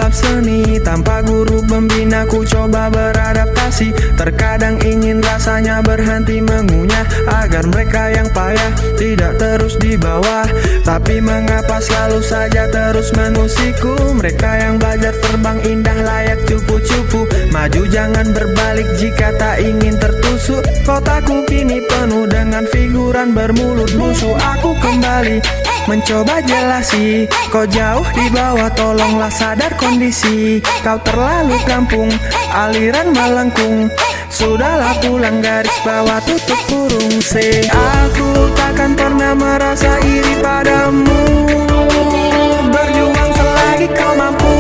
dalam seni. Tanpa guru pembina ku coba beradaptasi. Terkadang ingin rasanya berhenti mengunyah, agar mereka yang payah tidak terus di bawah. Tapi mengapa selalu saja terus mengusikku? Mereka yang belajar terbang indah layak cupu-cupu. Maju jangan berbalik jika tak ingin tertusuk. Kotaku kini penuh dengan figuran bermulut busuk. Aku kembali mencoba jelasi, kau jauh di bawah, tolonglah sadar kondisi. Kau terlalu kampung, aliran melengkung. Sudahlah pulang, garis bawah tutup kurung. Say, aku takkan pernah merasa iri padamu. Berjuang selagi kau mampu.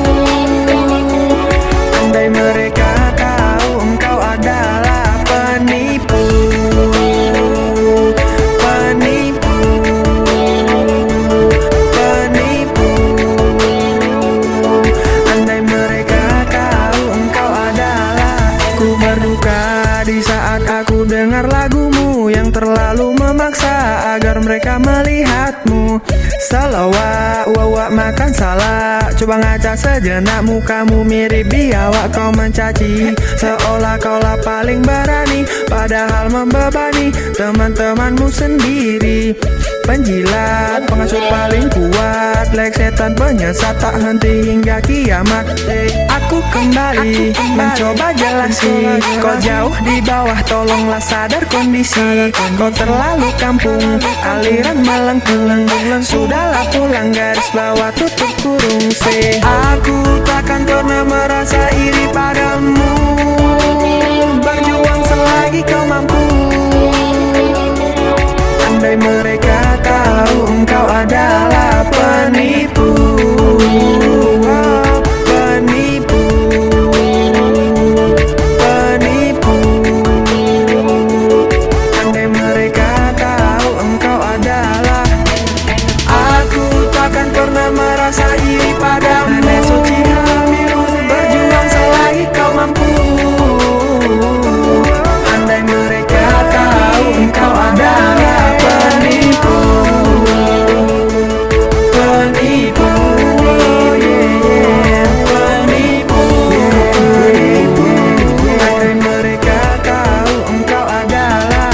Andai mereka tahu engkau adalah penipu. Di saat aku dengar lagumu yang terlalu memaksa agar mereka melihatmu. Selawat, wawak makan salak. Coba ngaca sejenak, mukamu mirip biawak. Kau mencaci seolah kaulah paling berani, padahal membebani teman-temanmu sendiri. Penjilat, pengasuh paling kuat, lek setan penyesat tak henti hingga kiamat. Aku kembali mencoba jelasi, kau jauh di bawah, tolonglah sadar kondisi. Kau terlalu kampung, aliran melengkung. Sudahlah pulang, garis bawah tutup kurung. Say, aku takkan pernah merasa iri padamu. Berjuang selagi kau mampu. Andai mereka tahu engkau adalah penipu. Penipu, penipu. Andai mereka tahu engkau adalah. Aku takkan pernah merasa iri padamu. Suci biru, berjuang selagi kau mampu. Andai mereka tahu engkau adalah penipu. Penipu, penipu. Andai mereka tahu engkau adalah.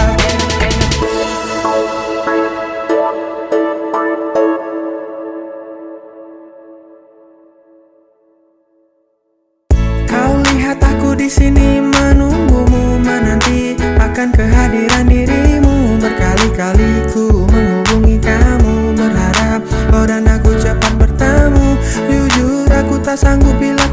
Kau lihat aku di sini menunggumu, menanti akan kehadiran dirimu. Berkali-kali ku menghubungi kamu, berharap kau dan aku cepat bertemu. Jujur aku tak sanggup bila